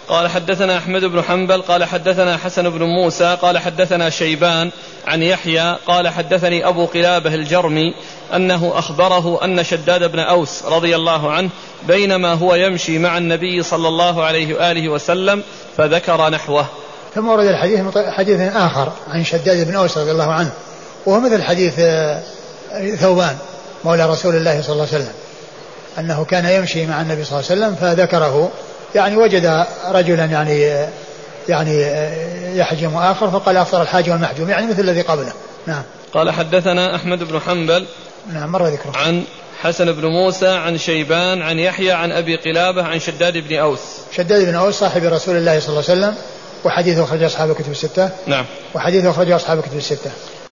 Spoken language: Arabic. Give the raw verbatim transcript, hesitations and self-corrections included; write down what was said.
قال حدثنا أحمد بن حنبل قال حدثنا حسن بن موسى قال حدثنا شيبان عن يحيى قال حدثني أبو قلابة الجرمي أنه أخبره أن شداد بن أوس رضي الله عنه بينما هو يمشي مع النبي صلى الله عليه وآله وسلم فذكر نحوه. ثم ورد الحديث حديث آخر عن شداد بن أوس رضي الله عنه وهو مثل حديث ثوبان مولى رسول الله صلى الله عليه وسلم أنه كان يمشي مع النبي صلى الله عليه وسلم فذكره، يعني وجد رجلا يعني يعني يحجم آخر فقال أفطر الحاج والمحجوم، يعني مثل الذي قبله. نعم. قال حدثنا أحمد بن حنبل نعم مر ذكره عن حسن بن موسى عن شيبان عن يحيى عن أبي قلابة عن شداد بن أوس. شداد بن أوس صاحب رسول الله صلى الله عليه وسلم وحديثه أخرج أصحاب الكتب الستة. نعم. وحديثه أخرج أصحاب الكتب الستة.